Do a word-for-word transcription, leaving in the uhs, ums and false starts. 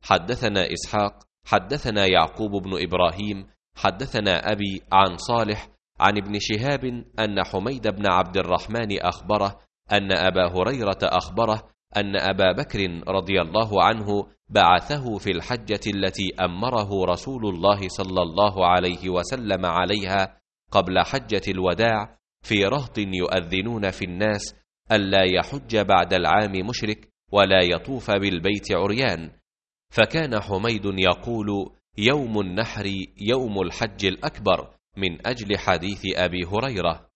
حدثنا إسحاق حدثنا يعقوب بن إبراهيم حدثنا أبي عن صالح عن ابن شهاب أن حميد بن عبد الرحمن أخبره أن أبا هريرة أخبره أن أبا بكر رضي الله عنه بعثه في الحجة التي أمره رسول الله صلى الله عليه وسلم عليها قبل حجة الوداع في رهط يؤذنون في الناس ألا يحج بعد العام مشرك ولا يطوف بالبيت عريان، فكان حميد يقول يوم النحر يوم الحج الأكبر من أجل حديث أبي هريرة.